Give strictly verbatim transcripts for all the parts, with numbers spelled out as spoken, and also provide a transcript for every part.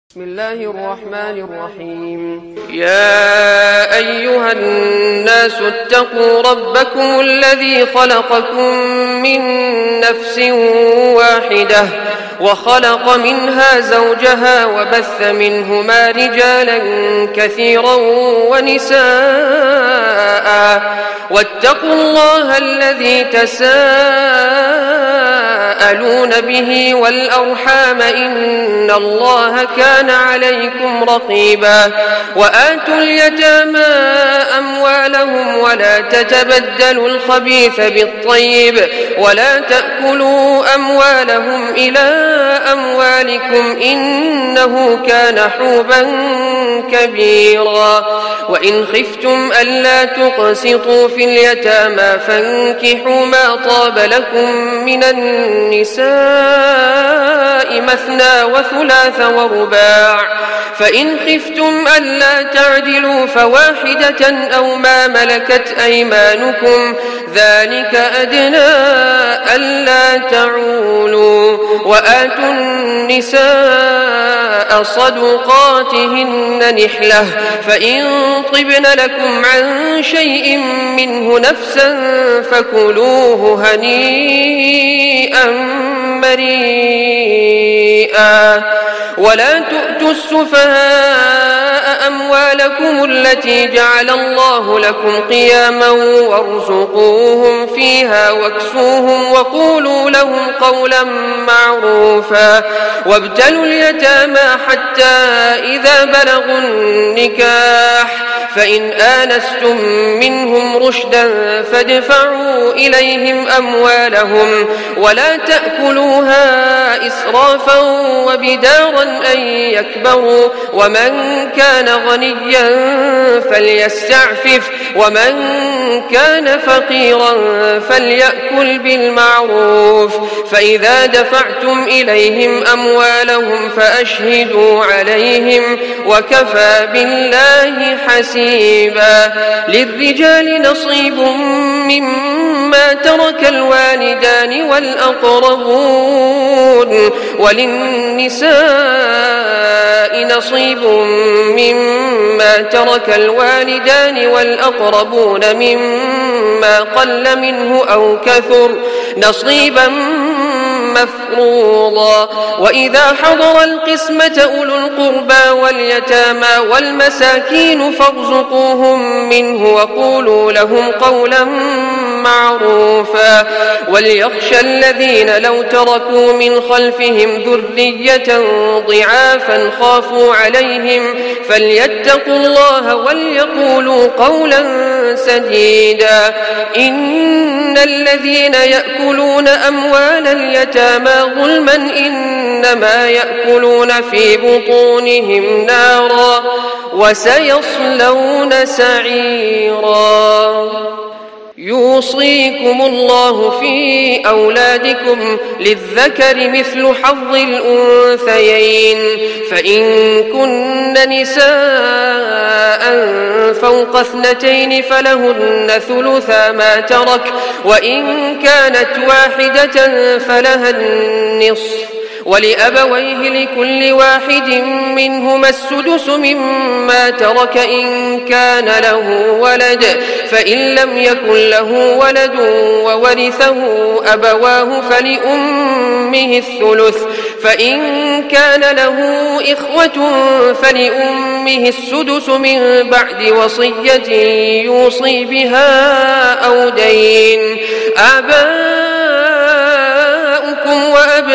بسم الله الرحمن الرحيم. يا أيها الناس اتقوا ربكم الذي خلقكم من نفس واحدة وخلق منها زوجها وبث منهما رجالا كثيرا ونساء واتقوا الله الذي تساءلون به والأرحام إن الله كان عليكم رقيبا. وآتوا اليتامى أموالهم ولا تتبدلوا الخبيث بالطيب ولا تأكلوا أموالهم إلى أموالكم إنه كان حوبا كبيرا. وإن خفتم ألا تقسطوا في اليتامى فانكحوا ما طاب لكم من النساء مثنى وثلاث ورباع، فإن خفتم ألا تعدلوا فواحدة أو ما ملكت أيمانكم ذلك أدنى ألا تعولوا. وآتوا النساء صدقاتهن نحلة، فإن طبن لكم عن شيء منه نفسا فكلوه هنيئا مريئا. ولا تؤتوا السفهاء أموالكم التي جعل الله لكم قياما وارزقوهم فيها واكسوهم وقولوا لهم قولا معروفا. وابتلوا اليتامى حتى إذا بلغوا النكاح فإن آنستم منهم رشدا فادفعوا إليهم أموالهم ولا تأكلوها إسرافا وبدارا أن يكبروا. ومن كان غنيا فليستعفف ومن كان فقيرا فليأكل بالمعروف. فإذا دفعتم إليهم أموالهم فأشهدوا عليهم وكفى بالله حسيبا. للرجال نصيب مما ترك الوالدان والأقربون وللنساء نصيب مما ترك الوالدان والأقربون مما قل منه أو كثر نصيبا مفروضا. وإذا حضر القسمة أولو القربى واليتامى والمساكين فارزقوهم منه وقولوا لهم قولا معروفا. وليخشى الذين لو تركوا من خلفهم ذرية ضعافا خافوا عليهم فليتقوا الله وليقولوا قولا سديدا. إن الذين يأكلون أموال اليتامى ظلما إنما يأكلون في بطونهم نارا وسيصلون سعيرا. يوصيكم الله في أولادكم للذكر مثل حظ الأنثيين، فإن كن نساء فوق اثنتين فلهن ثلثا ما ترك، وإن كانت واحدة فلها النصف، ولأبويه لكل واحد منهما السدس مما ترك إن كان له ولد، فإن لم يكن له ولد وورثه أبواه فلأمه الثلث، فإن كان له إخوة فلأمه السدس من بعد وصية يوصي بها أو دين. آباؤكم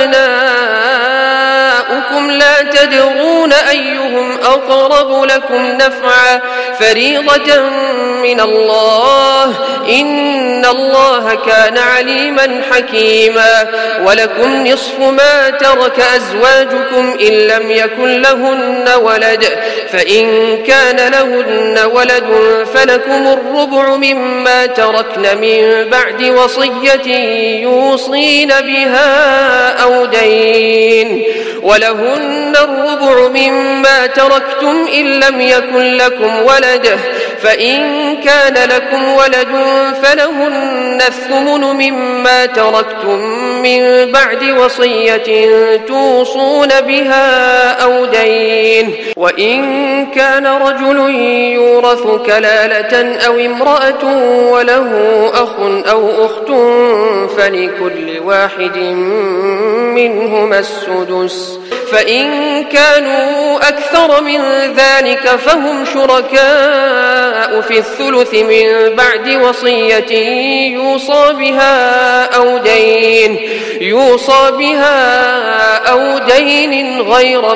وأبناؤكم لا تدرون أيهم أقرب لكم نفعا فريضة من الله إن الله كان عليما حكيما. ولكم نصف ما ترك أزواجكم إن لم يكن لهن ولد، فإن كان لهن ولد فلكم الربع مما تركن من بعد وصية يوصين بها أو دين. ولهن الربع مما تركتم إن لم يكن لكم ولد، فإن كان لكم ولد فلهن الثمن مما تركتم من بعد وصية توصون بها أو دين. وإن كان رجل يورث كلالة أو امرأة وله أخ أو أخت فلكل واحد منهما السدس، فإن كانوا أكثر من ذلك فهم شركاء في الثلث من بعد وصية يوصى بها أو دين يوصى بها أو دين غير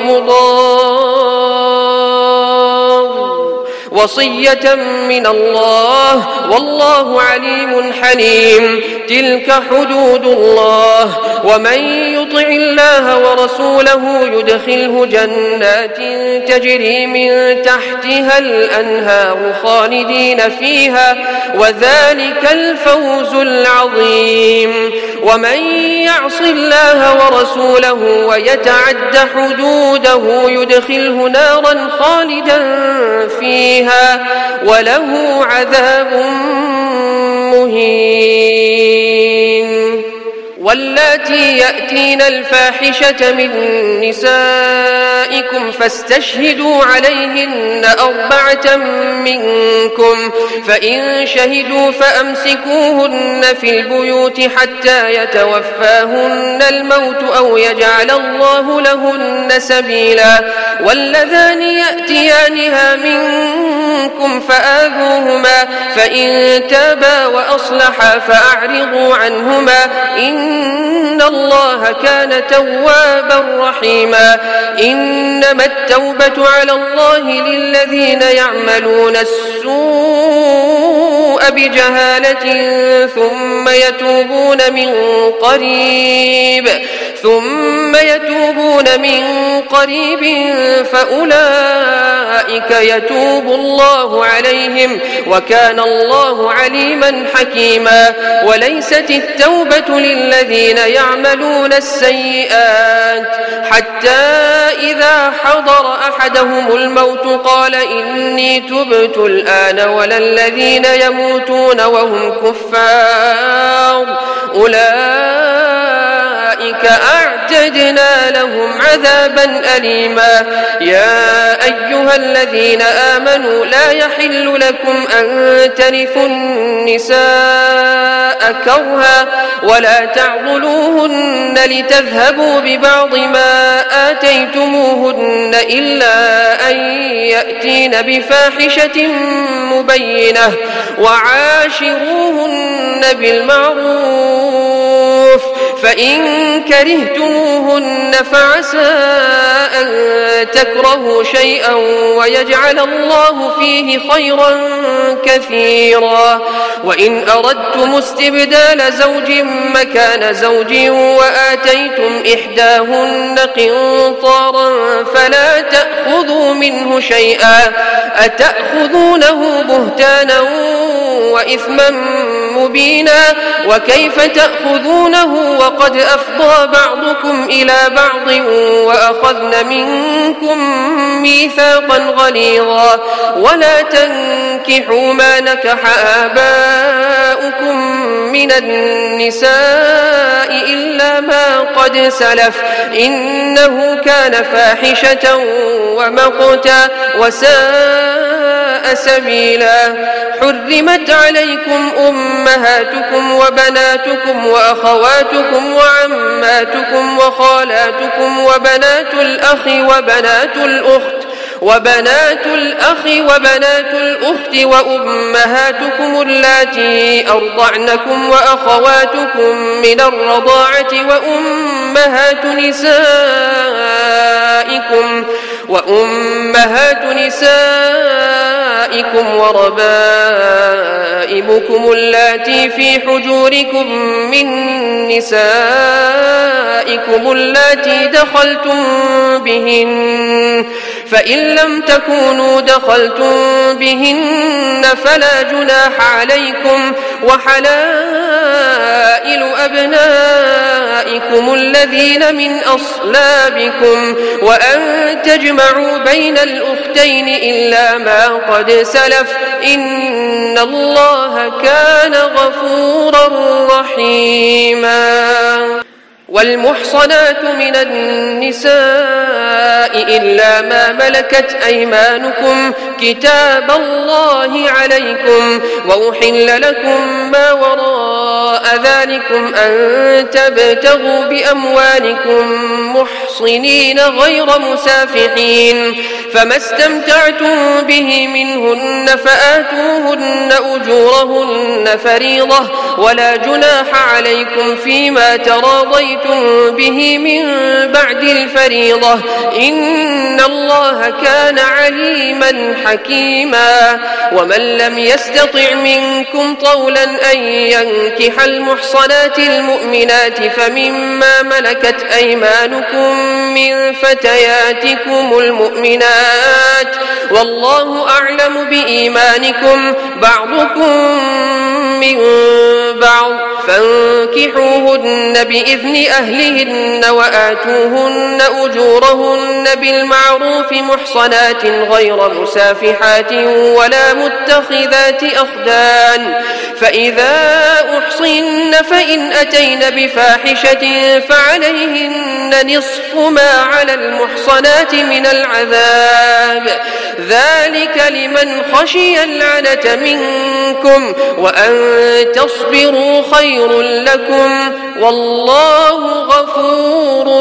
مضار، وصية من الله والله عليم حليم. تلك حدود الله، ومن يطع الله ورسوله يدخله جنات تجري من تحتها الأنهار خالدين فيها، وذلك الفوز العظيم. ومن يعص الله ورسوله ويتعد حدوده يدخله نارا خالدا فيها وله عذاب مهين. واللاتي يأتين الفاحشة من نسائكم فاستشهدوا عليهن أربعة منكم، فإن شهدوا فأمسكوهن في البيوت حتى يتوفاهن الموت أو يجعل الله لهن سبيلا. واللذان يأتيانها منكم فآذوهما، فإن تابا وأصلحا فأعرضوا عنهما، إن الله كان توابا رحيما. إنما التوبة على الله للذين يعملون السوء بجهالة ثم يتوبون من قريب ثم يتوبون من قريب فأولئك يتوب الله عليهم، وكان الله عليما حكيما. وليست التوبة للذين يعملون السيئات حتى إذا حضر أحدهم الموت قال إني تبت الآن، ولا الذين يموتون وهم كفار أولئك أعتدنا لهم عذابا أليما. يا أيها الذين آمنوا لا يحل لكم أن ترثوا النساء كرها ولا تعضلوهن لتذهبوا ببعض ما آتيتموهن إلا أن يأتين بفاحشة مبينة، وعاشروهن بالمعروف، فإن كرهتموهن فعسى أن تكرهوا شيئا ويجعل الله فيه خيرا كثيرا. وإن أردتم استبدال زوج مكان زوج وآتيتم إحداهن قنطارا فلا تأخذوا منه شيئا، أتأخذونه بهتانا وإثما مبينا، وكيف تأخذونه وقد أفضى بعضكم إلى بعض وأخذن منكم ميثاقا غليظا. ولا تنكحوا ما نكح آباؤكم من النساء إلا ما قد سلف، إنه كان فاحشة ومقتا وساء سبيلا. حرمت عليكم أمهاتكم وبناتكم وأخواتكم وعماتكم وخالاتكم وبنات الأخ وبنات الأخت وبنات الأخ وبنات الأخت وأمهاتكم اللاتي أرضعنكم وأخواتكم من الرضاعة وأمهات نسائكم وأمهات نسائكم وربائبكم اللاتي في حجوركم من نسائكم اللاتي دخلتم بهن، فإن لم تكونوا دخلتم بهن فلا جناح عليكم، وحلائل أبنائكم الذين من أصلابكم، وأن تجمعوا بين الأختين إلا ما قد سلف، إن الله كان غفورا رحيما. والمحصنات من النساء إلا ما ملكت أيمانكم كتاب الله عليكم، وأحل لكم ما وراء ذلكم أن تبتغوا بأموالكم محصنين غير مسافحين، فما استمتعتم به منهن فآتوهن أجورهن فريضة، ولا جناح عليكم فيما تراضيتم به من بعد الفريضة، إن الله كان عليما حكيما. ومن لم يستطع منكم طولا أن ينكح المحصنات المؤمنات فمما ملكت أيمانكم من فتياتكم المؤمنات، والله أعلم بإيمانكم، بعضكم من بعض، فانكحوهن بإذن أهلهن وآتوهن أجورهن بالمعروف محصنات غير مسافحات ولا متخذات أخدان، فإذا أحصن فإن أتين بفاحشة فعليهن نصف ما على المحصنات من العذاب، ذلك لمن خشي العنة منكم، وأن تصبروا خير لكم، والله غفور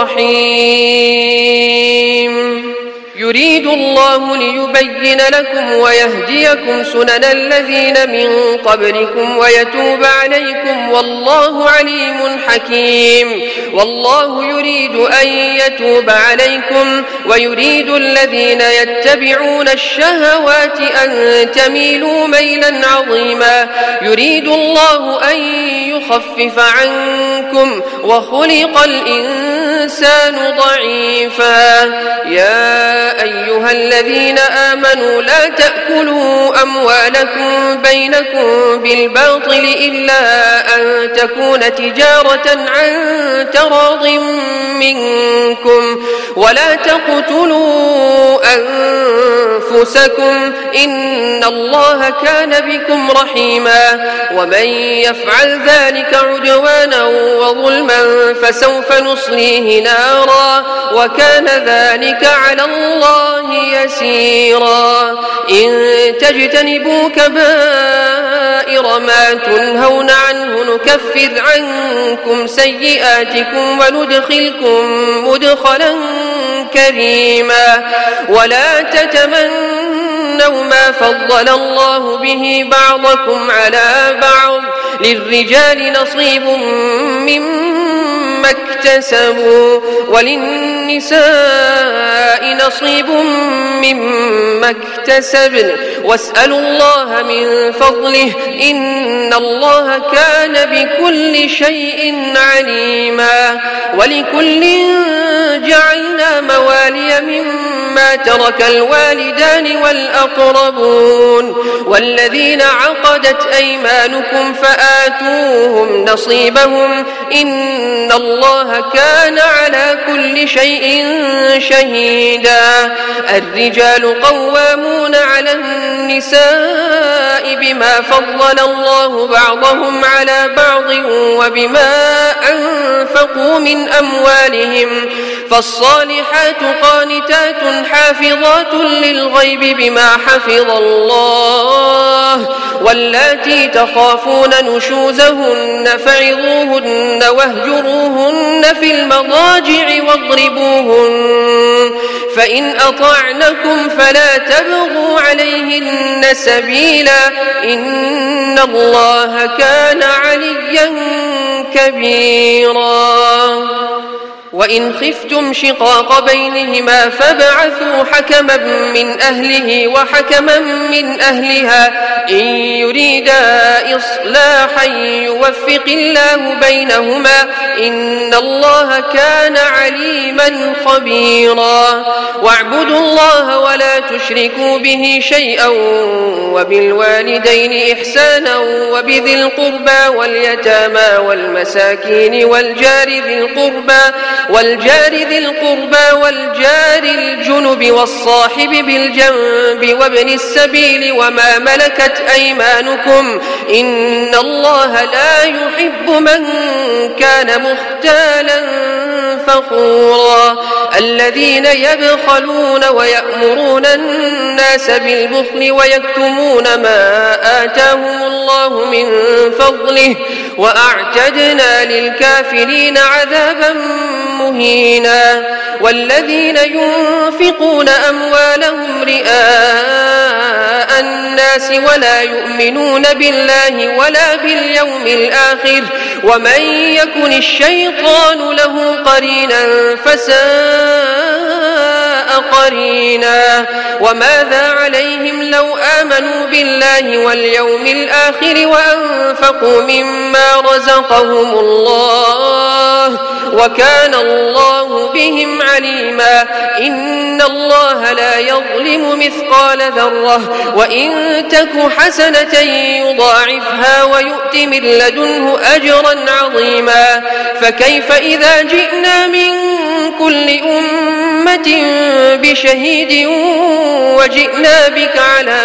رحيم. يريد الله ليبين لكم ويهديكم سنن الذين من قبلكم ويتوب عليكم، والله عليم حكيم. والله يريد أن يتوب عليكم ويريد الذين يتبعون الشهوات أن تميلوا ميلا عظيما. يريد الله أن يخفف عنكم وخلق الإنسان ضعيفا. يا أيها الذين آمنوا لا تأكلوا أموالكم بينكم بالباطل إلا أن تكون تجارة عن تراض منكم، ولا تقتلوا أنفسكم، إن الله كان بكم رحيما. ومن يفعل ذلك عدوانا وظلما فسوف نصليه نارا، وكان ذلك على الله يسيرا. إن تجتنبوا كبائر ما تنهون عنه نكفر عنكم سيئاتكم وندخلكم مدخلا كريما. ولا تتمنوا ما فضل الله به بعضكم على بعض، للرجال نصيب مما اكتسبوا وللنساء نصيب مما اكتسبن، واسألوا الله من فضله، إن الله كان بكل شيء عليما. ولكل جعلنا موالي مما ترك الوالدان والأقربون والذين عقدت أيمانكم فآتوهم نصيبهم، إن الله كان على كل شيء شهيدا. الرجال قوامون على النساء بما فضل الله بعضهم على بعض وبما أنفقوا من أموالهم، فالصالحات قانتات حافظات للغيب بما حفظ الله، واللاتي تخافون نشوزهن فعظوهن واهجروهن في المضاجع واضربوهن، فإن أطعنكم فلا تبغوا عليهن سبيلا، إن الله كان عليا كبيرا. وإن خفتم شقاق بينهما فابعثوا حكما من أهله وحكما من أهلها، إن يريدا إصلاحا يوفق الله بينهما، إن الله كان عليما خبيرا واعبدوا الله ولا تشركوا به شيئا وبالوالدين إحسانا وبذي القربى واليتامى والمساكين والجار ذي القربى والجار ذي القربى والجار الجنب والصاحب بالجنب وابن السبيل وما ملكت أيمانكم إن الله لا يحب من كان مختالا فخورا الذين يبخلون ويأمرون الناس بالبخل ويكتمون ما آتاهم الله من فضله وأعتدنا للكافرين عذابا مهينا والذين ينفقون أموالهم رئاء الناس ولا يؤمنون بالله ولا باليوم الآخر ومن يكن الشيطان له قرينا فساء قرينا وماذا عليهم لو آمنوا بالله واليوم الآخر وأنفقوا مما رزقهم الله وكان الله بهم عليما إن الله لا يظلم مثقال ذرة وإن تك حسنة يضاعفها ويؤت من لدنه أجرا عظيما فكيف إذا جئنا من كل أمة بشهيد وجئنا بك على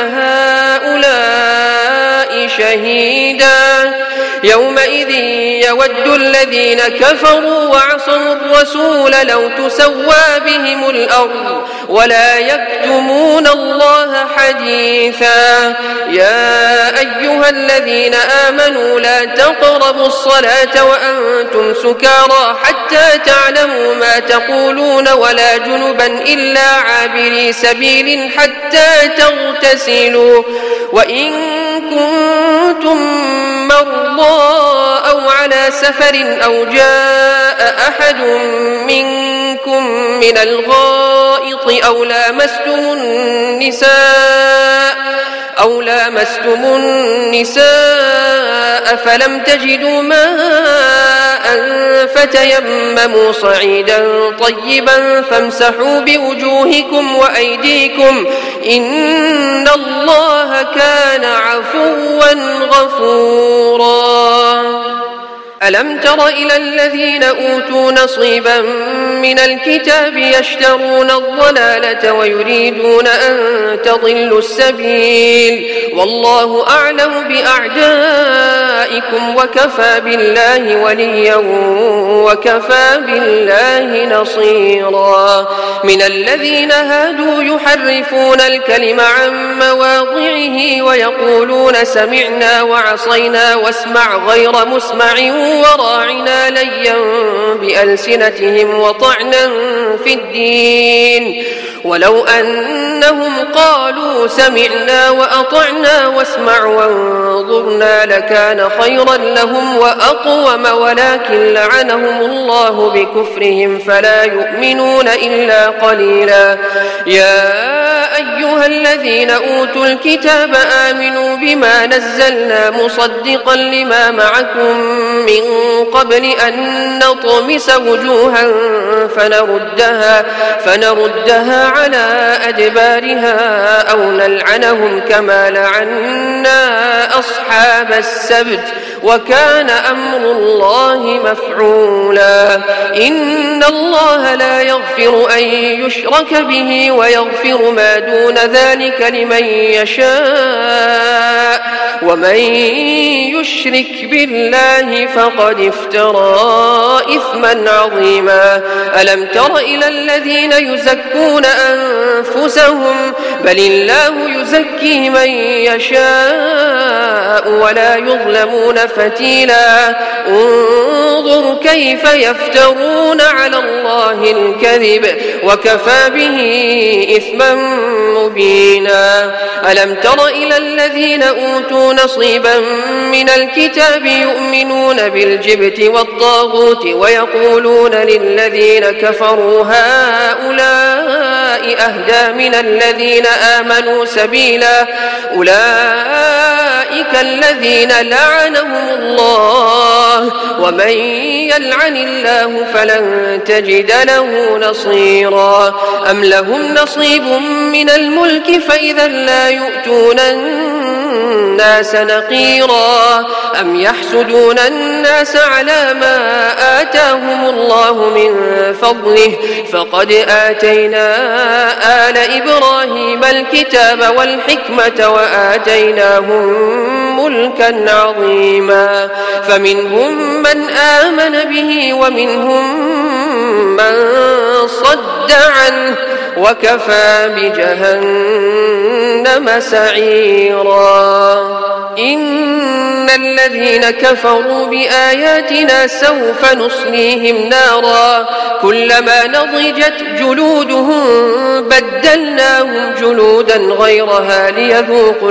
هؤلاء شهيدا يومئذ يود الذين كفروا وعصوا الرسول لو تسوى بهم الأرض ولا يكتمون الله حديثا يا أيها الذين آمنوا لا تقربوا الصلاة وأنتم سكارى حتى تعلموا ما تقولون ولا جنبا إلا عابري سبيل حتى تغتسلوا وإن كنتم مرضى أو على سفر أو جاء أحد منكم من الغائط أو لامستم النساء أو لامستم النساء فلم تجدوا ماء فتيمموا صعيدا طيبا فامسحوا بوجوهكم وأيديكم إن الله كان عفوا غفورا ألم تر إلى الذين أوتوا نصيبا من الكتاب يشترون الضلالة ويريدون أن تضلوا السبيل والله أعلم بأعدائكم وكفى بالله وليا وكفى بالله نصيرا من الذين هادوا يحرفون الكلم عن مواضعه ويقولون سمعنا وعصينا واسمع غير مسمع وراعنا ليا بألسنتهم وطعنا في الدين ولو أنهم قالوا سمعنا وأطعنا واسمع وانظرنا لكان خيرا لهم وأقوم ولكن لعنهم الله بكفرهم فلا يؤمنون إلا قليلا يا أيها الذين أوتوا الكتاب آمنوا بما نزلنا مصدقا لما معكم من قبل أن نطمس وجوها فنردها, فنردها على أدبارها أو نلعنهم كما لعنا أصحاب السبت وكان أمر الله مفعولا إن الله لا يغفر أن يشرك به ويغفر ما دون ذلك لمن يشاء ومن يشرك بالله فقد افترى إثما عظيما ألم تر إلى الذين يزكون أنفسهم بل الله يزكي من يشاء ولا يظلمون فتيلا انظر كيف يفترون على الله الكذب وكفى به إثما مبينا ألم تر إلى الذين أوتوا نصيبا من الكتاب يؤمنون بالجبت والطاغوت ويقولون للذين كفروا هؤلاء أهدى من الذين آمنوا سبيلا أولئك أولئك الذين لعنهم الله ومن يلعن الله فلن تجد له نصيرا أم لهم نصيب من الملك فإذا لا يؤتون الناس نقيرا أم يحسدون الناس على ما آتاهم الله من فضله فقد آتينا آل إبراهيم الكتاب والحكمة وآتيناهم ملكا عظيما فمنهم من آمن به ومنهم من صد عنه وكفى بجهنم سعيرا إن الذين كفروا بآياتنا سوف نصليهم نارا كلما نضجت جلودهم بدلناهم جلودا غيرها ليذوقوا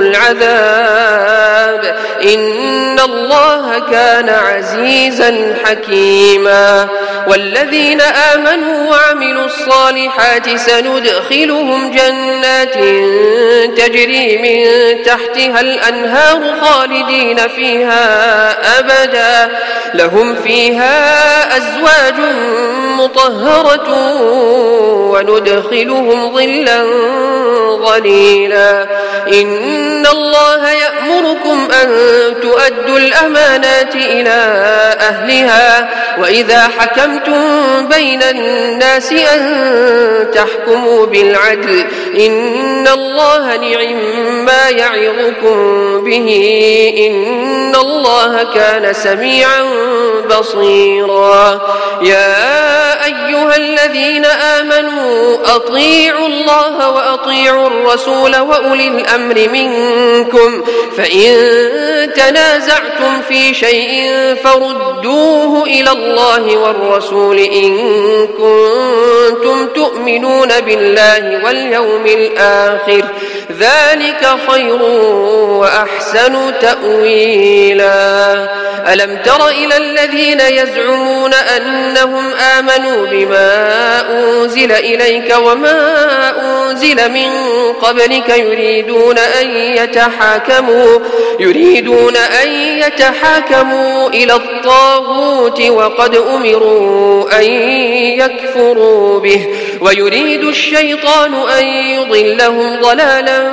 العذاب إن الله كان عزيزا حكيما والذين آمنوا وعملوا الصالحات سندخلهم جنات تجري من تحتها الأنهار خالدين فيها أبدا لهم فيها أزواج مطهرة وندخلهم ظلا ظليلا إن الله يأمركم أن تؤدوا الأمانات إلى أهلها وإذا حكمتم بين الناس أن تحكموا بالعدل إن الله نعم ما يعظكم به إن الله كان سميعا بصيرا يا أيها الذين آمنوا أطيعوا الله وأطيعوا الرسول وأولي الأمر منكم فإن تنازعتم في شيء فردوه إلى الله والرسول إن كنتم تؤمنون بالله واليوم الآخر ذلك خير وأحسن تأويلا ألم تر إلى الذين يزعمون أنهم آمنوا بما أنزل إليك وما أنزل من قبلك يريدون أن يتحاكموا يريدون أن يتحاكموا إلى الطاغوت وقد أمروا أن يكفروا به ويريد الشيطان أن يضلهم ضلالا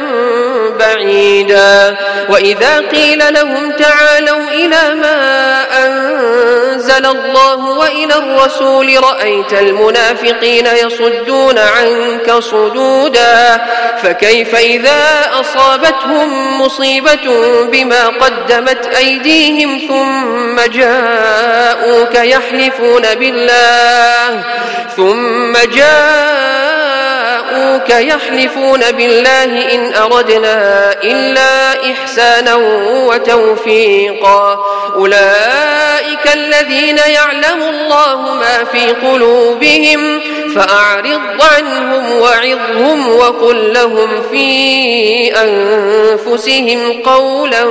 بعيدا وإذا قيل لهم تعالوا إلى ما أنزل الله وإلى الرسول رأيت المنافقين يصدون عنك صدودا فكيف إذا أصابتهم مصيبة بما قدمت أيديهم ثم جاءوك يحلفون بالله ثم جاءوك يحلفون بالله إن أردنا إلا إحسانا وتوفيقا أولئك الذين يعلم الله ما في قلوبهم فأعرض عنهم وعظهم وقل لهم في أنفسهم قولا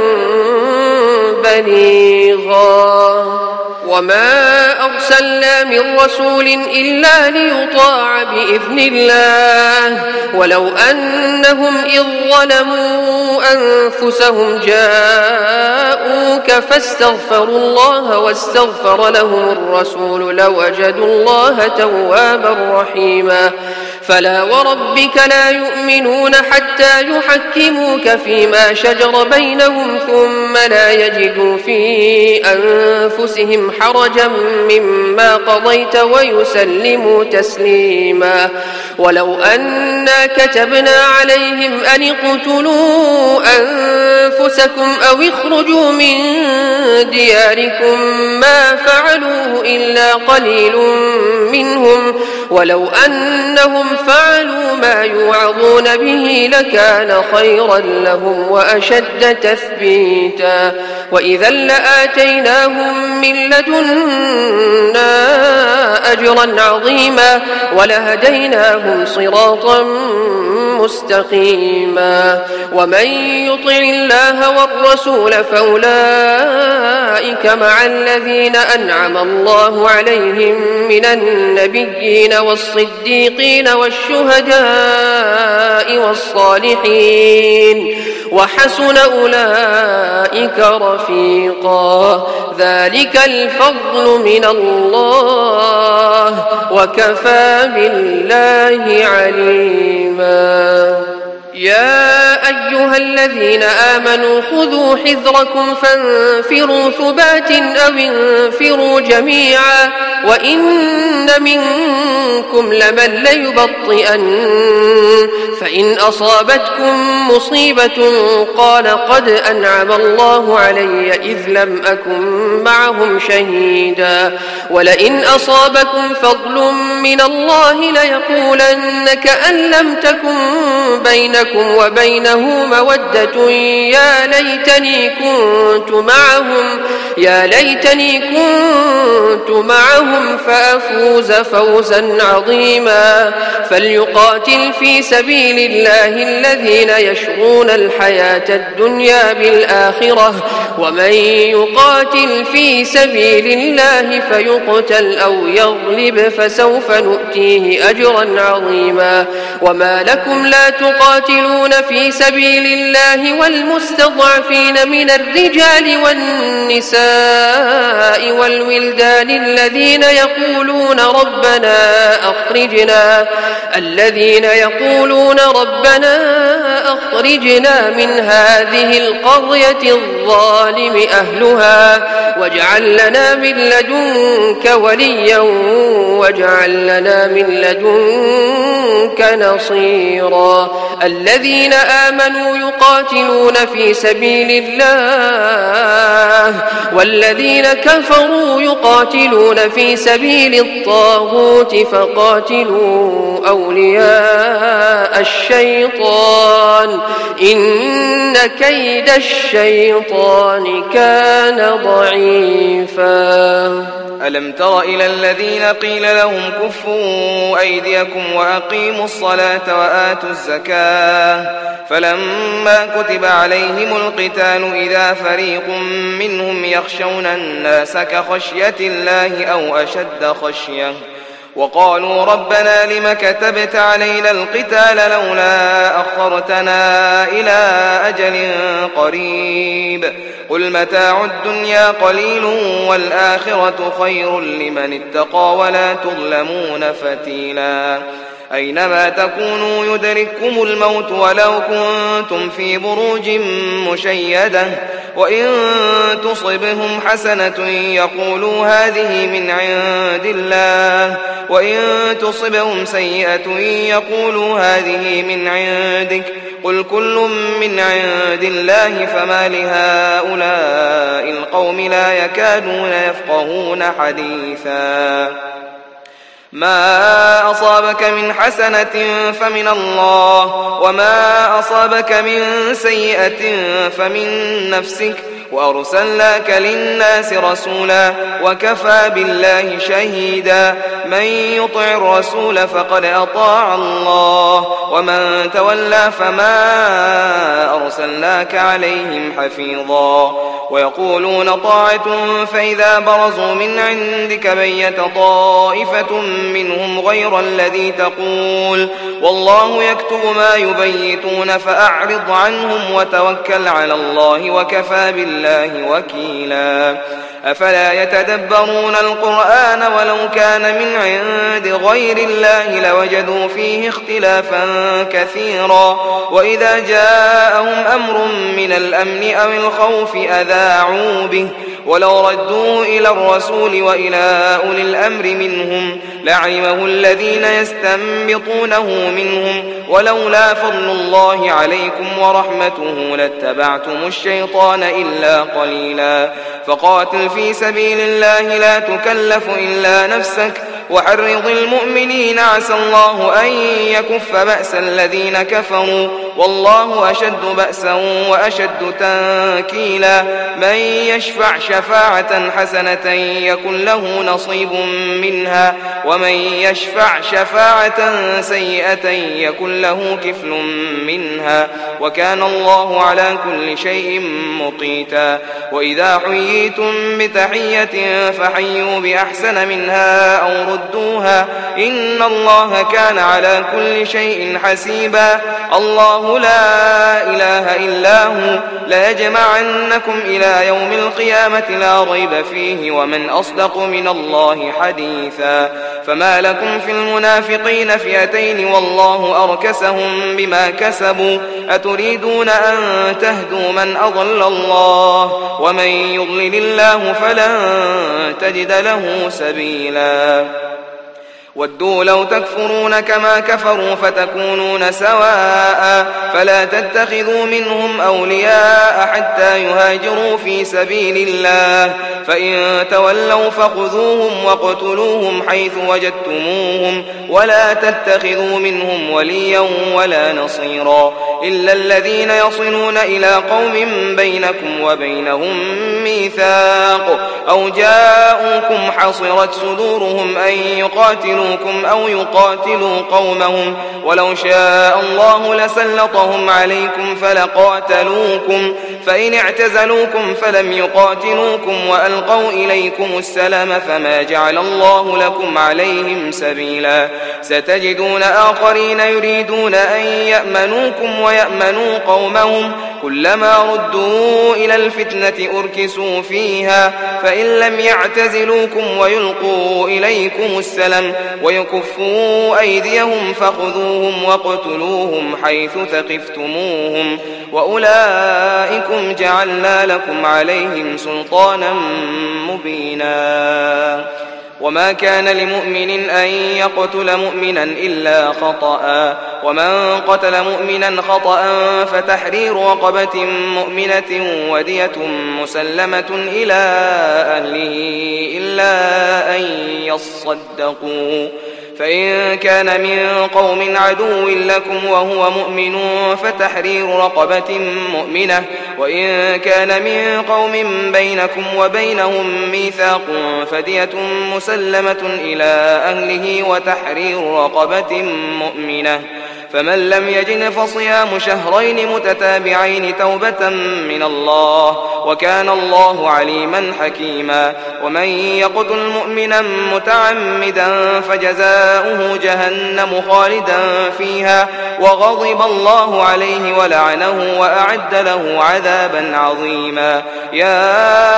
بليغا وما أرسلنا من رسول إلا ليطاع بإذن الله ولو أنهم إذ ظلموا أنفسهم جاءوك فاستغفروا الله واستغفر لهم الرسول لوجدوا الله توابا رحيما فلا وربك لا يؤمنون حتى يحكموك فيما شجر بينهم ثم لا يجدوا في أنفسهم حرجا مما قضيت ويسلموا تسليما ولو أنا كتبنا عليهم أن اقتلوا أنفسكم أو اخرجوا من دياركم ما فعلوه إلا قليل منهم ولو أنهم فعلوا ما يوعظون به لكان خيرا لهم وأشد تثبيتا وإذا لآتيناهم من لدنا أجرا عظيما ولهديناهم صراطا مستقيما ومن يطع الله والرسول فأولئك مع الذين أنعم الله عليهم من النبيين والصديقين والشهداء والصالحين وحسن أولئك رفيقا. ذلك الفضل من الله وكفى بالله عليما. يا أيها الذين آمنوا خذوا حذركم فانفروا ثبات أو انفروا جميعا وإن منكم لمن ليبطئن فإن أصابتكم مصيبة قال قد أنعم الله علي إذ لم أكن معهم شهيدا ولئن أصابكم فضل من الله ليقولن كأن لم تكن بينكم وبينه مودة يا ليتني كنت معهم يا ليتني كنت معهم فأفوز فوزا عظيما. فليقاتل في سبيل الله الذين يشرون الحياة الدنيا بالآخرة ومن يقاتل في سبيل الله فيقتل أو يغلب فسوف نؤتيه أجرا عظيما. وما لكم لا تقاتلون في سبيل الله والمستضعفين من الرجال والنساء والولدان الذين يقولون ربنا أخرجنا الذين يقولون ربنا أخرجنا من هذه القرية الظالم أهلها واجعل لنا من لدنك وليا واجعل لنا من لدنك نصيرا. الذين آمنوا يقاتلون في سبيل الله والذين كفروا يقاتلون في سبيل الطاغوت فقاتلوا أولياء الشيطان إن كيد الشيطان كان ضعيفا. ألم تر إلى الذين قيل لهم كفوا أيديكم وأقيموا الصلاة وآتوا الزكاة فلما كتب عليهم القتال إذا فريق منهم يخشون الناس كخشية الله أو أشد خشية وقالوا ربنا لم كتبت علينا القتال لولا أخرتنا إلى أجل قريب قل متاع الدنيا قليل والآخرة خير لمن اتقى ولا تظلمون فتيلا. أينما تكونوا يدرككم الموت ولو كنتم في بروج مشيدة وإن تصبهم حسنة يقولوا هذه من عند الله وإن تصبهم سيئة يقولوا هذه من عندك قل كل من عند الله فما لهؤلاء القوم لا يكادون يفقهون حديثا. ما أصابك من حسنة فمن الله وما أصابك من سيئة فمن نفسك وأرسلناك للناس رسولا وكفى بالله شهيدا. من يطع الرسول فقد أطاع الله ومن تولى فما أرسلناك عليهم حفيظا. ويقولون طاعة فإذا برزوا من عندك بيت طائفة منهم غير الذي تقول والله يكتب ما يبيتون فأعرض عنهم وتوكل على الله وكفى بالله وكيلا. أفلا يتدبرون القرآن ولو كان من عند غير الله لوجدوا فيه اختلافا كثيرا. وإذا جاءهم أمر من الأمن أو الخوف أذاعوا به ولو ردوه إلى الرسول وإلى أولي الأمر منهم لعلمه الذين يستنبطونه منهم ولولا فضل الله عليكم ورحمته لاتبعتم الشيطان إلا قليلا. فقاتل في سبيل الله لا تكلف إلا نفسك وحرض المؤمنين عسى الله أن يكف بأس الذين كفروا والله أشد بأسا وأشد تنكيلا. من يشفع شفاعة حسنة يكن له نصيب منها ومن يشفع شفاعة سيئة يكن له كفل منها وكان الله على كل شيء مقيتا. وإذا حييتم بتحية فحيوا بأحسن منها أو ردوها إن الله كان على كل شيء حسيبا. الله الله لا إله إلا هو ليجمعنكم إلى يوم القيامة لا ريب فيه ومن أصدق من الله حديثا. فما لكم في المنافقين فئتين والله أركسهم بما كسبوا أتريدون أن تهدوا من أضل الله ومن يضلل الله فلن تجد له سبيلا. ودوا لو تكفرون كما كفروا فتكونون سواء فلا تتخذوا منهم أولياء حتى يهاجروا في سبيل الله فإن تولوا فخذوهم واقتلوهم حيث وجدتموهم ولا تتخذوا منهم وليا ولا نصيرا إلا الذين يصلون إلى قوم بينكم وبينهم ميثاق أو جاءوكم حصرت صدورهم أن يقاتلوا أو يقاتلوا قومهم ولو شاء الله لسلطهم عليكم فلقاتلوكم فإن اعتزلوكم فلم يقاتلوكم وألقوا إليكم السلام فما جعل الله لكم عليهم سبيلا. ستجدون آخرين يريدون أن يأمنوكم ويأمنوا قومهم كلما ردوا إلى الفتنة أركسوا فيها فإن لم يعتزلوكم ويلقوا إليكم السلام ويكفوا أيديهم فخذوهم واقتلوهم حيث ثقفتموهم وأولئكم جعلنا لكم عليهم سلطانا مبينا. وما كان لمؤمن أن يقتل مؤمنا إلا خطأ ومن قتل مؤمنا خطأ فتحرير رقبة مؤمنة ودية مسلمة إلى أهله إلا أن يصدقوا فإن كان من قوم عدو لكم وهو مؤمن فتحرير رقبة مؤمنة وإن كان من قوم بينكم وبينهم ميثاق فدية مسلمة إلى أهله وتحرير رقبة مؤمنة فمن لم يجد فصيام شهرين متتابعين توبة من الله وكان الله عليما حكيما. ومن يقتل مؤمنا متعمدا فجزاؤه جهنم خالدا فيها وغضب الله عليه ولعنه وأعد له عذابا عظيما. يا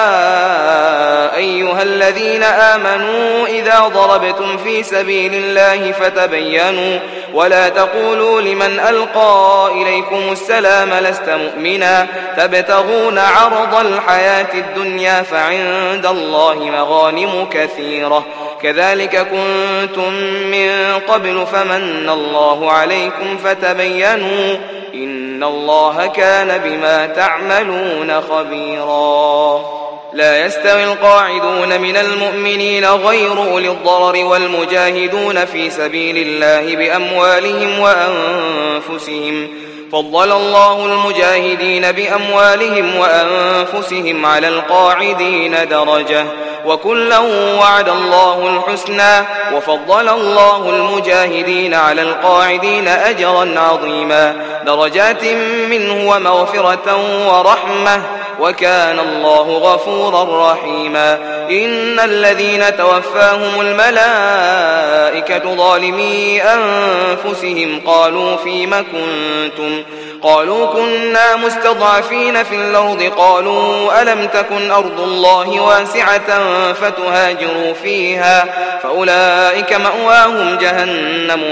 أيها الذين آمنوا إذا ضربتم في سبيل الله فتبينوا ولا تقولوا لمن ألقى إليكم السلام لست مؤمنا تبتغون عرض الحياة الدنيا فعند الله مغانم كثيرة كذلك كنتم من قبل فمن الله عليكم فتبينوا إن الله كان بما تعملون خبيرا. لا يستوي القاعدون من المؤمنين غير أولي الضرر والمجاهدون في سبيل الله بأموالهم وأنفسهم فضل الله المجاهدين بأموالهم وأنفسهم على القاعدين درجة وكلا وعد الله الحسنى وفضل الله المجاهدين على القاعدين أجرا عظيما درجات منه ومغفرة ورحمة وكان الله غفورا رحيما. إن الذين توفاهم الملائكة ظالمي أنفسهم قالوا فيم كنتم قالوا كنا مستضعفين في الأرض قالوا ألم تكن أرض الله واسعة فتهاجروا فيها فأولئك مأواهم جهنم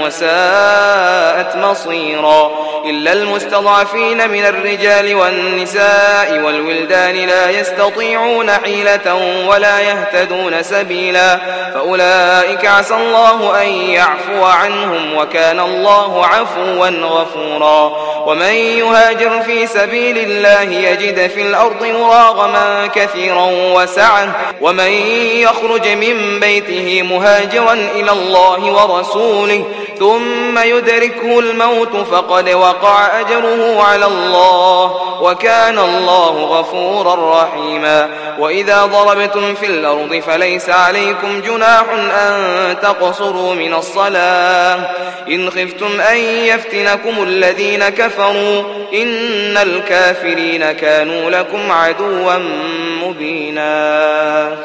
وساءت مصيرا. إلا المستضعفين من الرجال والنساء والولدان لا يستطيعون حيلة ولا يهتدون سبيلا فأولئك عسى الله أن يعفو عنهم وكان الله عفوا غفورا. ومن يهاجر في سبيل الله يجد في الأرض مراغما كثيرا وسعة ومن يخرج من بيته مهاجرا إلى الله ورسوله ثم يدركه الموت فقد وقع أجره على الله وكان الله غفورا رحيما. وإذا ضربتم في الأرض فليس عليكم جناح أن تقصروا من الصلاة إن خفتم أن يفتنكم الذين كفروا إن الكافرين كانوا لكم عدوا مبينا.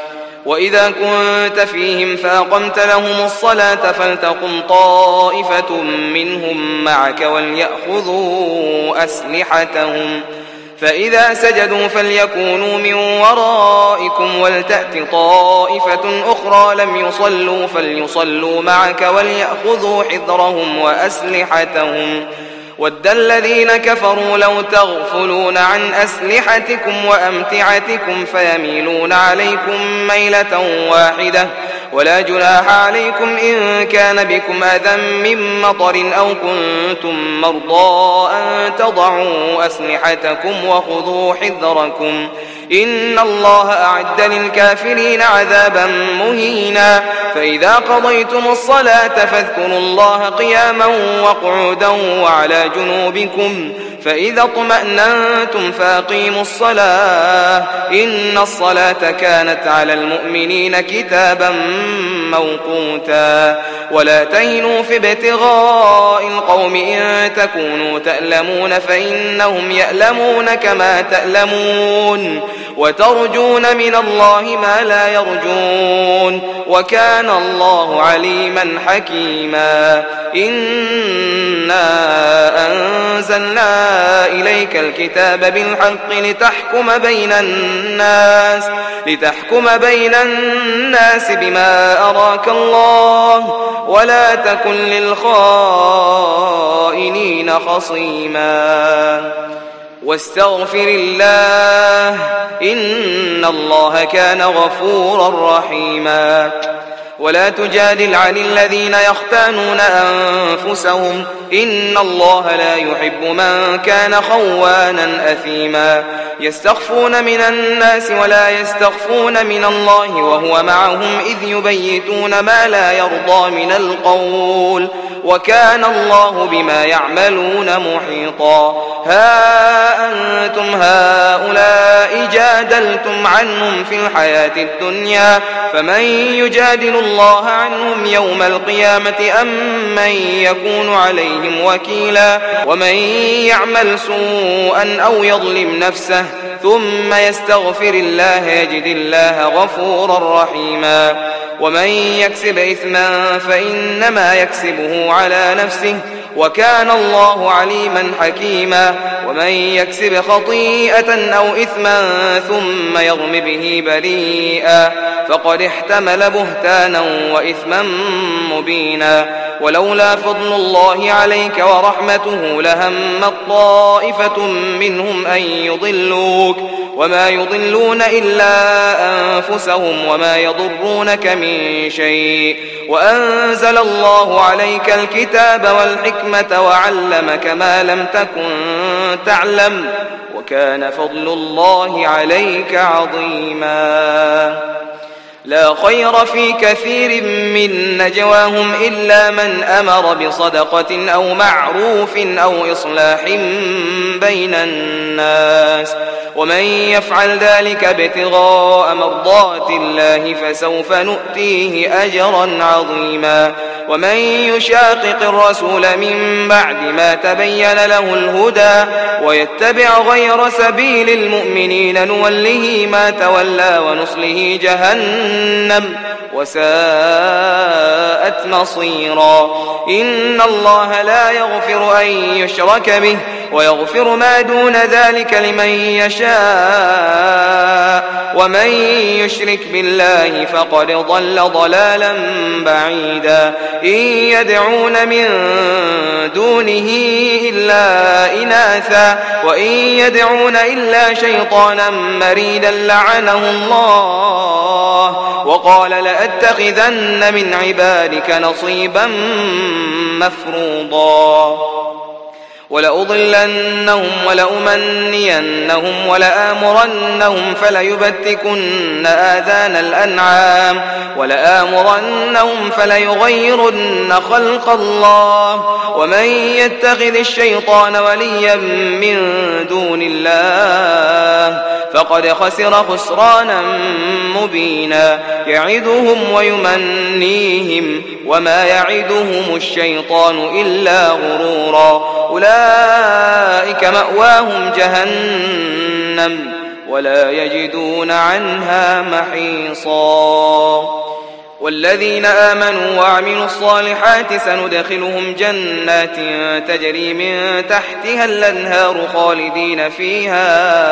وإذا كنت فيهم فأقمت لهم الصلاة فلتقم طائفة منهم معك وليأخذوا أسلحتهم فإذا سجدوا فليكونوا من ورائكم ولتأت طائفة أخرى لم يصلوا فليصلوا معك وليأخذوا حذرهم وأسلحتهم ود الذين كفروا لو تغفلون عن أسلحتكم وأمتعتكم فيميلون عليكم ميلة واحدة ولا جناح عليكم إن كان بكم أذى من مطر أو كنتم مرضى أن تضعوا أسلحتكم وخذوا حذركم إن الله أعد للكافرين عذابا مهينا فإذا قضيتم الصلاة فاذكروا الله قياما وقعودا وعلى جنوبكم فإذا اطمأننتم فأقيموا الصلاة إن الصلاة كانت على المؤمنين كتابا موقوتا ولا تهنوا في ابتغاء القوم إن تكونوا تألمون فإنهم يألمون كما تألمون وترجون من الله ما لا يرجون وكان الله عليما حكيما إنا أنزلنا إليك الكتاب بالحق لتحكم بين الناس لتحكم بين الناس بما أراك الله ولا تكن للخائنين خصيما واستغفر الله إن الله كان غفورا رحيما ولا تجادل عن الذين يختانون أنفسهم إن الله لا يحب من كان خوانا أثيما يستخفون من الناس ولا يستخفون من الله وهو معهم إذ يبيتون ما لا يرضى من القول وكان الله بما يعملون محيطا ها أنتم هؤلاء جادلتم عنهم في الحياة الدنيا فمن يجادل الله عنهم يوم القيامة أم من يكون عليهم وكيلا ومن يعمل سوءا أو يظلم نفسه ثم يستغفر الله يجد الله غفورا رحيما ومن يكسب إثما فإنما يكسبه على نفسه وكان الله عليما حكيما ومن يكسب خطيئة أو إثما ثم يرم به بريئا فقد احتمل بهتانا وإثما مبينا ولولا فضل الله عليك ورحمته لهمت طائفة منهم أن يضلوك وما يضلون إلا أنفسهم وما يضرونك من شيء وأنزل الله عليك الكتاب والحكمة وعلمك ما لم تكن تعلم وكان فضل الله عليك عظيما لا خير في كثير من نجواهم إلا من أمر بصدقة أو معروف أو إصلاح بين الناس ومن يفعل ذلك ابتغاء مرضات الله فسوف نؤتيه أجرا عظيما ومن يشاقق الرسول من بعد ما تبين له الهدى ويتبع غير سبيل المؤمنين نوله ما تولى ونصله جهنم وساءت مصيرا إن الله لا يغفر أن يشرك به ويغفر ما دون ذلك لمن يشاء ومن يشرك بالله فقد ضل ضلالا بعيدا إن يدعون من دونه إلا إناثا وإن يدعون إلا شيطانا مريدا لعنه الله وقال لأتخذن من عبادك نصيبا مفروضا ولأضلنهم ولأمنينهم ولآمرنهم فليبتكن آذان الأنعام ولآمرنهم فليغيرن خلق الله ومن يتخذ الشيطان وليا من دون الله فقد خسر خسرانا مبينا يعدهم ويمنيهم وما يعدهم الشيطان إلا غرورا أولئك مأواهم جهنم ولا يجدون عنها محيصا. والذين آمنوا وعملوا الصالحات سندخلهم جنات تجري من تحتها الأنهار خالدين فيها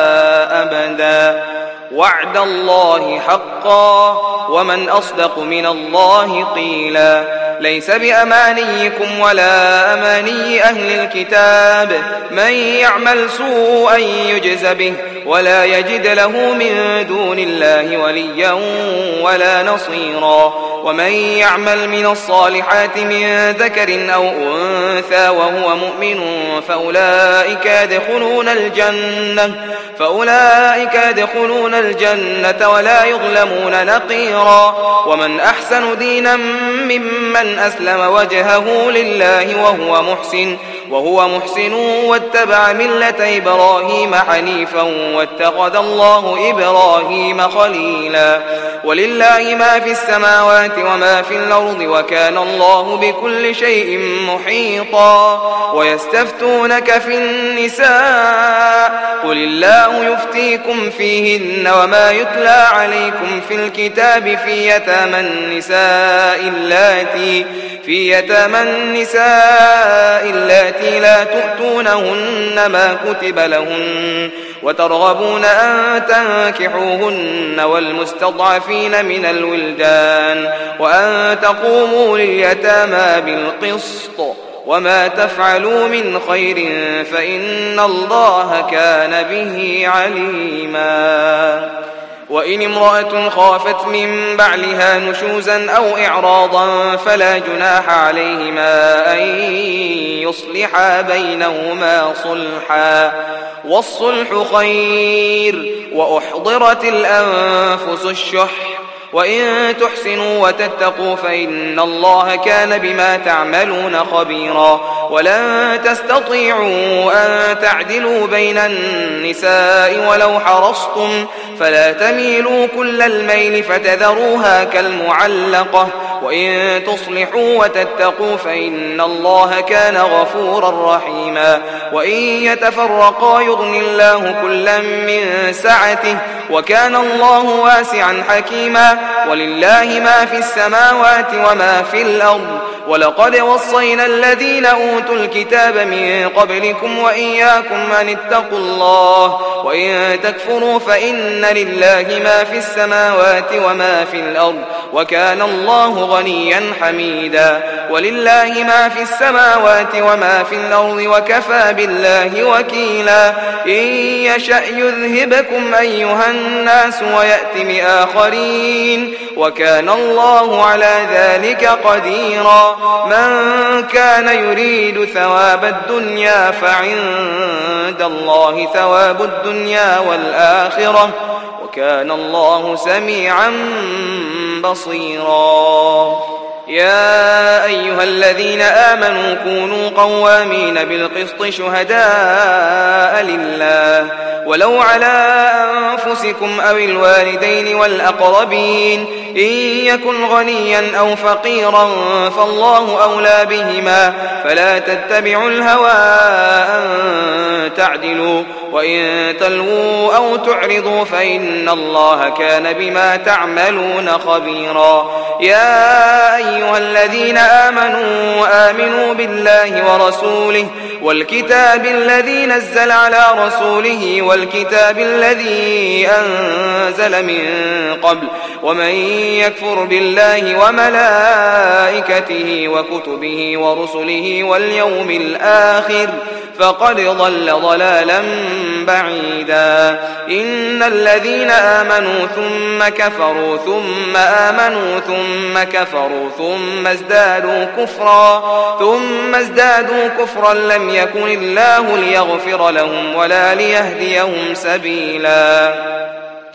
أبدا وعد الله حقا ومن أصدق من الله قيلا. ليس بأمانيكم ولا أماني أهل الكتاب من يعمل سوءا يجز به ولا يجد له من دون الله وليا ولا نصيرا. ومن يعمل من الصالحات من ذكر أو أنثى وهو مؤمن فأولئك يدخلون الجنة فأولئك يدخلون الجنة ولا يظلمون نقيرا. ومن أحسن دينا ممن أسلم وجهه لله وهو محسن وهو محسن واتبع ملة إبراهيم حنيفا واتخذ الله إبراهيم خليلا. ولله ما في السماوات وما في الأرض وكان الله بكل شيء محيطا. ويستفتونك في النساء قل الله يفتيكم فيهن وما يتلى عليكم في الكتاب في يتامى النساء اللاتي في يتامى النساء اللاتي لا تؤتونهن ما كتب لهن وترغبون أن تنكحوهن والمستضعفين من الولدان وأن تقوموا لليتامى بالقسط وما تفعلوا من خير فإن الله كان به عليما. وإن امرأة خافت من بعلها نشوزا أو إعراضا فلا جناح عليهما أن يصلحا بينهما صلحا والصلح خير وأحضرت الأنفس الشح وإن تحسنوا وتتقوا فإن الله كان بما تعملون خبيرا. ولن تستطيعوا أن تعدلوا بين النساء ولو حرصتم فلا تميلوا كل الميل فتذروها كالمعلقة وإن تصلحوا وتتقوا فإن الله كان غفورا رحيما. وإن يتفرقا يغني الله كلا من سعته وكان الله واسعا حكيما. ولله ما في السماوات وما في الأرض ولقد وصينا الذين أوتوا الكتاب من قبلكم وإياكم أن اتقوا الله وإن تكفروا فإن لله ما في السماوات وما في الأرض وكان الله غنيا حميدا. ولله ما في السماوات وما في الأرض وكفى بالله وكيلا. إن يشأ يذهبكم أيها الناس ويأت بآخرين وكان الله على ذلك قديرا. من كان يريد ثواب الدنيا فعند الله ثواب الدنيا والآخرة وكان الله سميعا بصيرا. يا أيها الذين آمنوا كونوا قوامين بالقسط شهداء لله ولو على أنفسكم أو الوالدين والأقربين إن يكن غنيا أو فقيرا فالله أولى بهما فلا تتبعوا الهوى أن تعدلوا وإن تلووا أو تعرضوا فإن الله كان بما تعملون خبيرا. يا أيها الذين آمنوا آمنوا بالله ورسوله والكتاب الذي نزل على رسوله والكتاب الذي أنزل من قبل ومن يكفر بالله وملائكته وكتبه ورسله واليوم الآخر فقد ضل ضلالا بعيدا. إن الذين آمنوا ثم كفروا ثم آمنوا ثم كفروا ثم ازدادوا كفرا ثم ازدادوا كفرا لم يكن الله ليغفر لهم ولا ليهديهم سبيلا.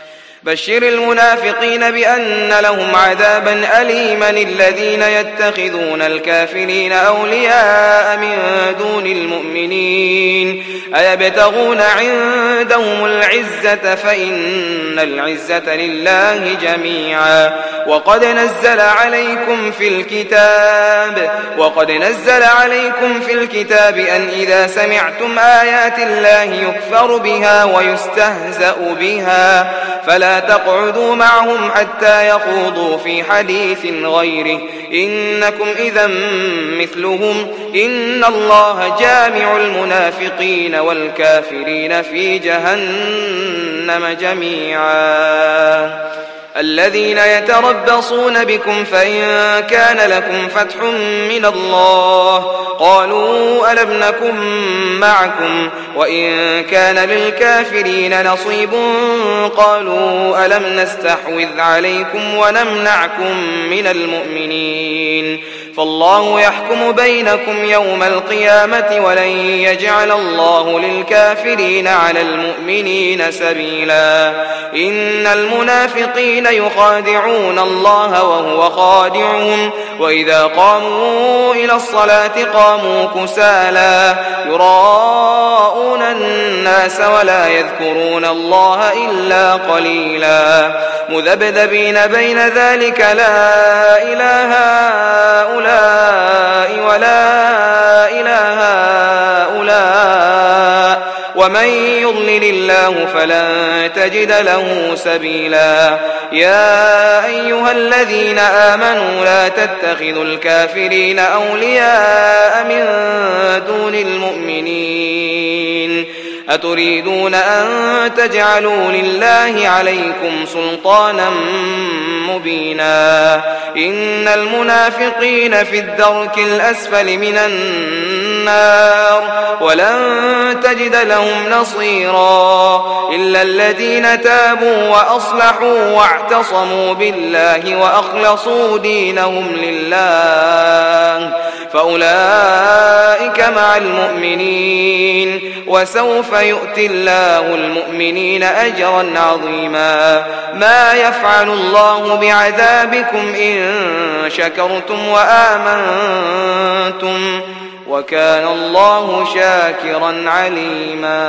بشر المنافقين بأن لهم عذابا أليما الذين يتخذون الكافرين أولياء من دون المؤمنين أيبتغون عندهم العزة فإن العزة لله جميعا وقد نزل عليكم في الكتاب وقد نزل عليكم في الكتاب أن إذا سمعتم آيات الله يكفر بها ويستهزأ بها فلا تقعدوا معهم حتى يخوضوا في حديث غيره إنكم إذا مثلهم إن الله جامع المنافقين والكافرين في جهنم جميعا الذين يتربصون بكم فإن كان لكم فتح من الله قالوا ألم نكن معكم وإن كان للكافرين نصيب قالوا ألم نستحوذ عليكم ونمنعكم من المؤمنين فالله يحكم بينكم يوم القيامة ولن يجعل الله للكافرين على المؤمنين سبيلا إن المنافقين يخادعون الله وهو خادعهم وإذا قاموا إلى الصلاة قاموا كسالى يراءون الناس ولا يذكرون الله إلا قليلا مذبذبين بين ذلك لا إله هؤلاء ولا إله هؤلاء ومن يضلل الله فلن تجد له سبيلا يا أيها الذين آمنوا لا تتخذوا الكافرين أولياء من دون المؤمنين أتريدون أن تجعلوا لله عليكم سلطانا مبينا إن المنافقين في الدرك الأسفل من النار ولن تجد لهم نصيرا إلا الذين تابوا وأصلحوا واعتصموا بالله وأخلصوا دينهم لله فأولئك مع المؤمنين وسوف يؤتي الله المؤمنين أجرا عظيما ما يفعل الله بعذابكم إن شكرتم وآمنتم وكان الله شاكرا عليما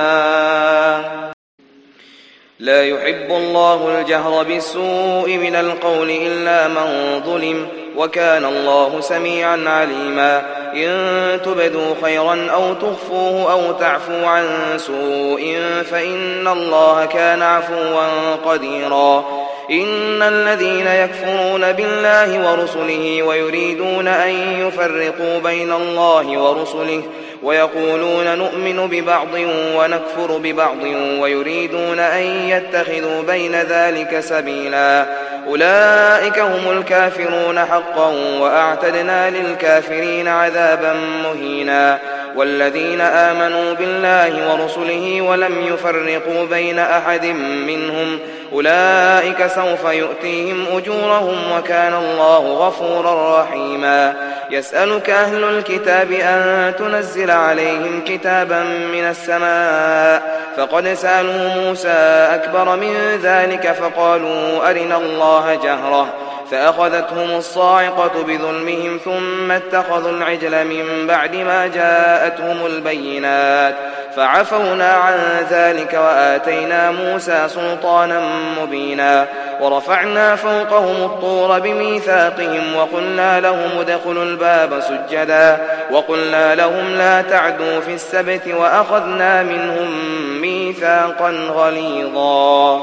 لا يحب الله الجهر بالسوء من القول إلا من ظلم وكان الله سميعا عليما إن تبدوا خيرا أو تخفوه أو تعفو عن سوء فإن الله كان عفوا قديرا إن الذين يكفرون بالله ورسله ويريدون أن يفرقوا بين الله ورسله ويقولون نؤمن ببعض ونكفر ببعض ويريدون أن يتخذوا بين ذلك سبيلا أولئك هم الكافرون حقا وأعتدنا للكافرين عذابا مهينا والذين آمنوا بالله ورسله ولم يفرقوا بين أحد منهم أولئك سوف يؤتيهم أجورهم وكان الله غفورا رحيما يسألك أهل الكتاب أن تنزل عليهم كتابا من السماء فقد سألوا موسى أكبر من ذلك فقالوا أرنا الله جهرة فأخذتهم الصاعقة بظلمهم ثم اتخذوا العجل من بعد ما جاءتهم البينات فعفونا عن ذلك وآتينا موسى سلطانا مبينا ورفعنا فوقهم الطور بميثاقهم وقلنا لهم ادخلوا الباب سجدا وقلنا لهم لا تعدوا في السبت وأخذنا منهم ميثاقا غليظا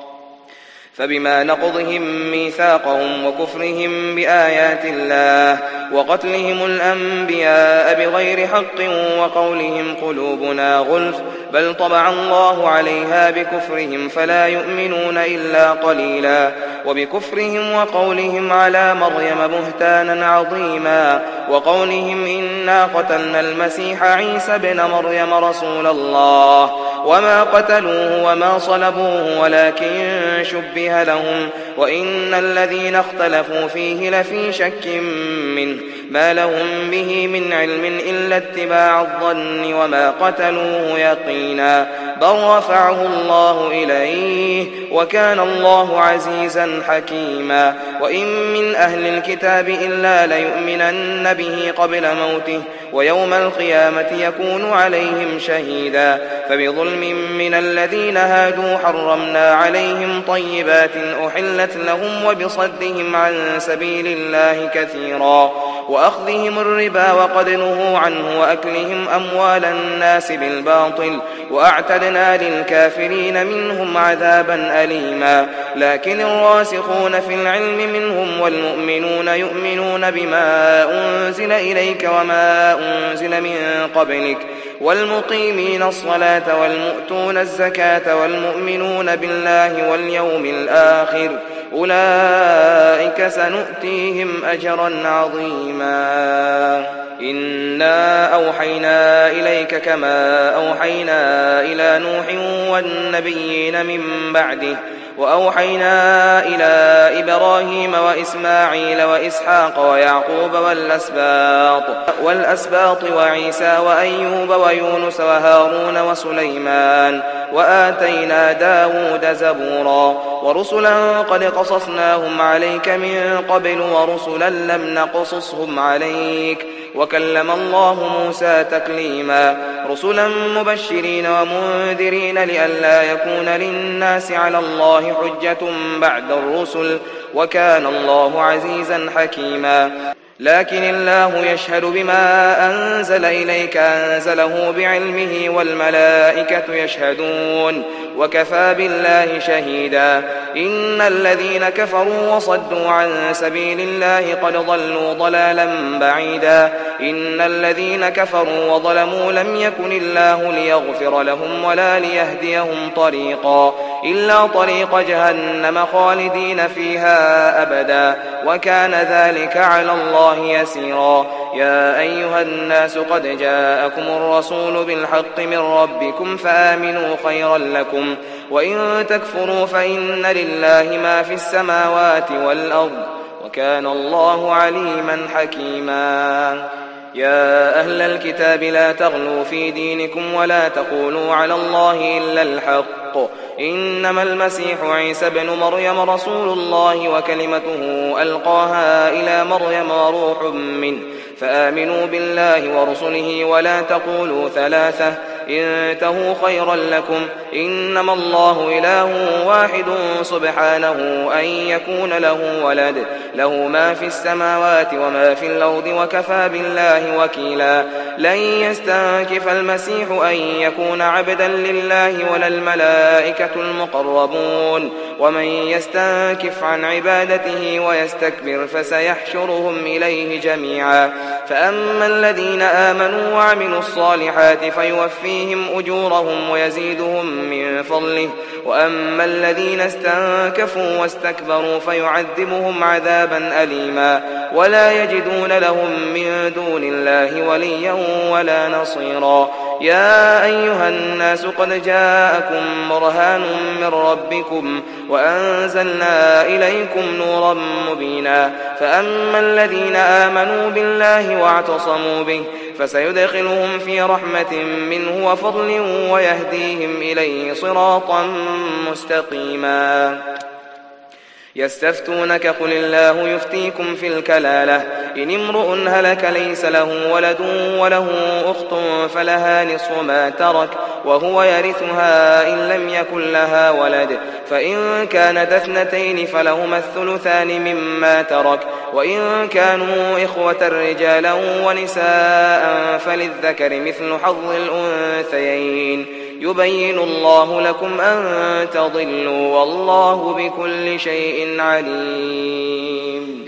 فبما نقضهم ميثاقهم وكفرهم بآيات الله وقتلهم الأنبياء بغير حق وقولهم قلوبنا غلف بل طبع الله عليها بكفرهم فلا يؤمنون إلا قليلا وبكفرهم وقولهم على مريم بهتانا عظيما وقولهم إنا قتلنا المسيح عيسى بن مريم رسول الله وما قتلوه وما صلبوه ولكن شبه لهم وإن الذين اختلفوا فيه لفي شك منه ما لهم به من علم إلا اتباع الظن وما قتلوه يقينا بل رفعه الله إليه وكان الله عزيزا حكيما. وإن من أهل الكتاب إلا ليؤمنن به قبل موته ويوم القيامة يكون عليهم شهيدا. فبظلم من الذين هادوا حرمنا عليهم طيبات أحلت لهم وبصدهم عن سبيل الله كثيرا وأخذهم الربا وقد نهوا عنه وأكلهم أموال الناس بالباطل وأعتدنا للكافرين منهم عذابا أليما. لكن الراسخون في العلم منهم والمؤمنون يؤمنون بما أنزل إليك وما أنزل من قبلك والمقيمين الصلاة والمؤتون الزكاة والمؤمنون بالله واليوم الآخر أولئك سنؤتيهم أجرا عظيما. إنا أوحينا إليك كما أوحينا إلى نوح والنبيين من بعده وأوحينا إلى إبراهيم وإسماعيل وإسحاق ويعقوب والأسباط, والأسباط وعيسى وأيوب ويونس وهارون وسليمان وآتينا داود زبورا ورسلا قد قصصناهم عليك من قبل ورسلا لم نقصصهم عليك وكلم الله موسى تكليما. رسلا مبشرين ومنذرين لئلا يكون للناس على الله حجة بعد الرسل وكان الله عزيزا حكيما. لكن الله يشهد بما أنزل إليك أنزله بعلمه والملائكة يشهدون وكفى بالله شهيدا. إن الذين كفروا وصدوا عن سبيل الله قد ضلوا ضلالا بعيدا. إن الذين كفروا وظلموا لم يكن الله ليغفر لهم ولا ليهديهم طريقا إلا طريق جهنم خالدين فيها أبدا وكان ذلك على الله يسيرا. يا أيها الناس قد جاءكم الرسول بالحق من ربكم فآمنوا خيرا لكم وإن تكفروا فإن لله ما في السماوات والأرض وكان الله عليما حكيما. يا أهل الكتاب لا تغلوا في دينكم ولا تقولوا على الله إلا الحق إنما المسيح عيسى بن مريم رسول الله وكلمته ألقاها إلى مريم وروح منه فآمنوا بالله ورسله ولا تقولوا ثلاثة انتهوا خيرا لكم إنما الله إله واحد سبحانه أن يكون له ولد له ما في السماوات وما في الأرض وكفى بالله وكيلا. لن يستنكف المسيح أن يكون عبدا لله ولا الملائكة المقربون ومن يستنكف عن عبادته ويستكبر فسيحشرهم إليه جميعا. فأما الذين آمنوا وعملوا الصالحات فيوفيهم أجورهم ويزيدهم من فضله وأما الذين استنكفوا واستكبروا فيعذبهم عذابا أليما ولا يجدون لهم من دون الله وليا ولا نصيرا. يا أيها الناس قد جاءكم برهان من ربكم وأنزلنا إليكم نورا مبينا. فأما الذين آمنوا بالله واعتصموا به فسيدخلهم في رحمة منه وفضل ويهديهم إليه صراطا مستقيما. يستفتونك قل الله يفتيكم في الكلالة إن امرؤ هلك ليس له ولد وله أخت فلها نصف ما ترك وهو يرثها إن لم يكن لها ولد فإن كانت اثنتين فلهما الثلثان مما ترك وإن كانوا إخوة رجالا ونساء فللذكر مثل حظ الأنثيين يبين الله لكم أن تضلوا والله بكل شيء عليم.